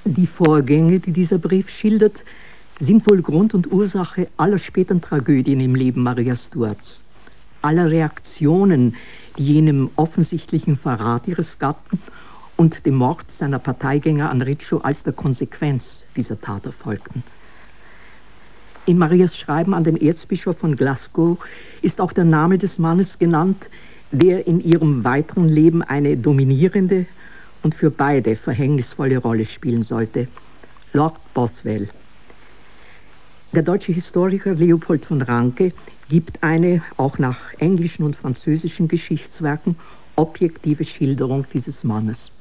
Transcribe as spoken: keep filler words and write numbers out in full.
Die Vorgänge, die dieser Brief schildert, sind wohl Grund und Ursache aller späteren Tragödien im Leben Maria Stuarts, aller Reaktionen, die jenem offensichtlichen Verrat ihres Gatten und dem Mord seiner Parteigänger an Riccio als der Konsequenz dieser Tat erfolgten. In Marias Schreiben an den Erzbischof von Glasgow ist auch der Name des Mannes genannt, der in ihrem weiteren Leben eine dominierende und für beide verhängnisvolle Rolle spielen sollte: Lord Bothwell. Der deutsche Historiker Leopold von Ranke gibt eine, auch nach englischen und französischen Geschichtswerken, objektive Schilderung dieses Mannes.